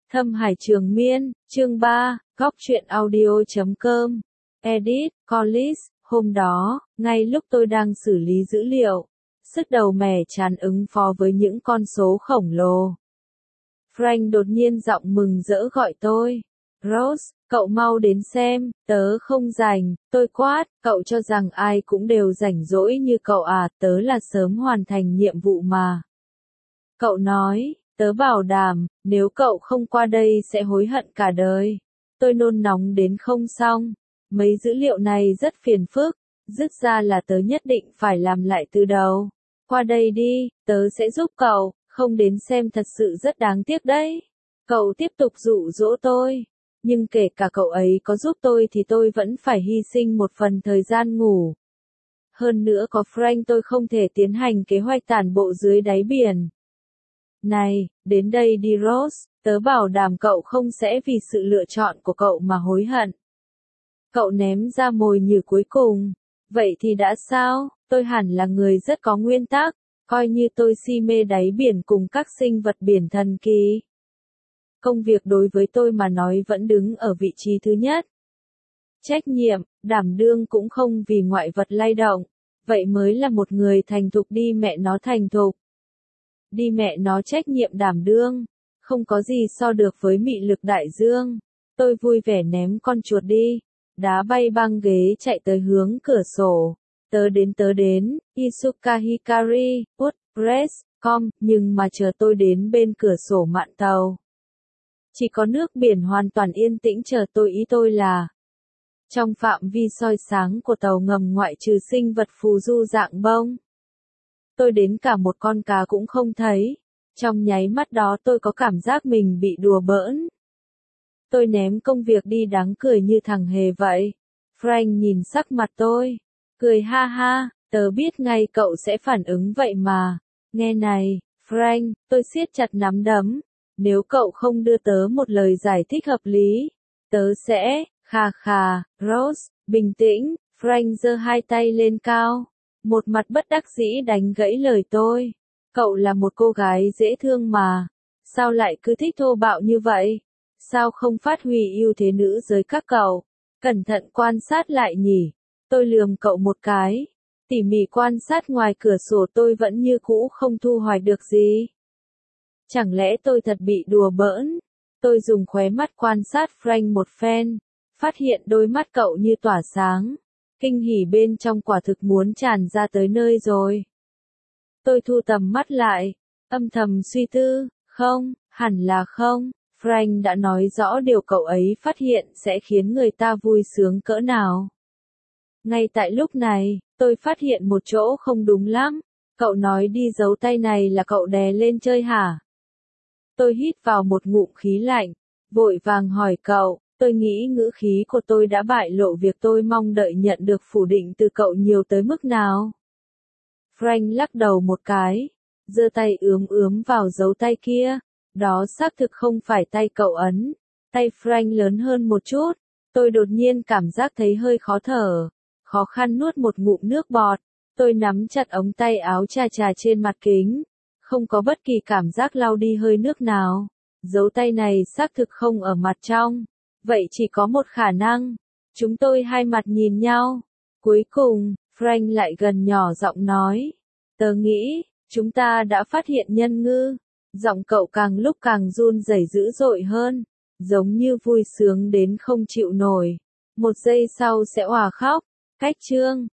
Thâm Hải Trường Miên, chương 3, góc truyện audio.com. Edit, Collis, hôm đó, ngay lúc tôi đang xử lý dữ liệu, sức đầu mẻ tràn ứng phó với những con số khổng lồ. Frank đột nhiên giọng mừng rỡ gọi tôi. Rose, cậu mau đến xem, tớ không rảnh, tôi quát, cậu cho rằng ai cũng đều rảnh rỗi như cậu à, tớ là sớm hoàn thành nhiệm vụ mà. Cậu nói, tớ bảo đảm, nếu cậu không qua đây sẽ hối hận cả đời. Tôi nôn nóng đến không xong, mấy dữ liệu này rất phiền phức, dứt ra là tớ nhất định phải làm lại từ đầu. Qua đây đi, tớ sẽ giúp cậu, không đến xem thật sự rất đáng tiếc đấy. Cậu tiếp tục dụ dỗ tôi, nhưng kể cả cậu ấy có giúp tôi thì tôi vẫn phải hy sinh một phần thời gian ngủ. Hơn nữa có Frank tôi không thể tiến hành kế hoạch tản bộ dưới đáy biển. Này, đến đây đi Rose, tớ bảo đảm cậu không sẽ vì sự lựa chọn của cậu mà hối hận. Cậu ném ra mồi nhử cuối cùng. Vậy thì đã sao, tôi hẳn là người rất có nguyên tắc, coi như tôi si mê đáy biển cùng các sinh vật biển thần kỳ. Công việc đối với tôi mà nói vẫn đứng ở vị trí thứ nhất. Trách nhiệm, đảm đương cũng không vì ngoại vật lay động, vậy mới là một người thành thục đi mẹ nó thành thục. Đi mẹ nó trách nhiệm đảm đương, không có gì so được với mị lực đại dương. Tôi vui vẻ ném con chuột đi, đá bay băng ghế chạy tới hướng cửa sổ. Tớ đến, Isuka Hikari, Press, nhưng mà chờ tôi đến bên cửa sổ mạn tàu. Chỉ có nước biển hoàn toàn yên tĩnh chờ tôi, ý tôi là trong phạm vi soi sáng của tàu ngầm ngoại trừ sinh vật phù du dạng bông. Tôi đến cả một con cá cũng không thấy. Trong nháy mắt đó tôi có cảm giác mình bị đùa bỡn. Tôi ném công việc đi đáng cười như thằng hề vậy. Frank nhìn sắc mặt tôi, cười ha ha, tớ biết ngay cậu sẽ phản ứng vậy mà. Nghe này, Frank, tôi siết chặt nắm đấm. Nếu cậu không đưa tớ một lời giải thích hợp lý, tớ sẽ, khà, Rose, bình tĩnh, Frank giơ hai tay lên cao. Một mặt bất đắc dĩ đánh gãy lời tôi. Cậu là một cô gái dễ thương mà. Sao lại cứ thích thô bạo như vậy? Sao không phát huy ưu thế nữ giới các cậu? Cẩn thận quan sát lại nhỉ. Tôi lườm cậu một cái. Tỉ mỉ quan sát ngoài cửa sổ tôi vẫn như cũ không thu hoạch được gì. Chẳng lẽ tôi thật bị đùa bỡn? Tôi dùng khóe mắt quan sát Frank một phen. Phát hiện đôi mắt cậu như tỏa sáng. Kinh hỉ bên trong quả thực muốn tràn ra tới nơi rồi. Tôi thu tầm mắt lại, âm thầm suy tư, không, hẳn là không, Frank đã nói rõ điều cậu ấy phát hiện sẽ khiến người ta vui sướng cỡ nào. Ngay tại lúc này, tôi phát hiện một chỗ không đúng lắm, cậu nói đi dấu tay này là cậu đè lên chơi hả? Tôi hít vào một ngụm khí lạnh, vội vàng hỏi cậu. Tôi nghĩ ngữ khí của tôi đã bại lộ việc tôi mong đợi nhận được phủ định từ cậu nhiều tới mức nào. Frank lắc đầu một cái, giơ tay ướm vào dấu tay kia. Đó xác thực không phải tay cậu ấn. Tay Frank lớn hơn một chút. Tôi đột nhiên cảm giác thấy hơi khó thở. Khó khăn nuốt một ngụm nước bọt. Tôi nắm chặt ống tay áo chà trên mặt kính. Không có bất kỳ cảm giác lau đi hơi nước nào. Dấu tay này xác thực không ở mặt trong. Vậy chỉ có một khả năng. Chúng tôi hai mặt nhìn nhau. Cuối cùng, Frank lại gần nhỏ giọng nói. Tớ nghĩ, chúng ta đã phát hiện nhân ngư. Giọng cậu càng lúc càng run rẩy dữ dội hơn. Giống như vui sướng đến không chịu nổi. Một giây sau sẽ òa khóc. Cách chương.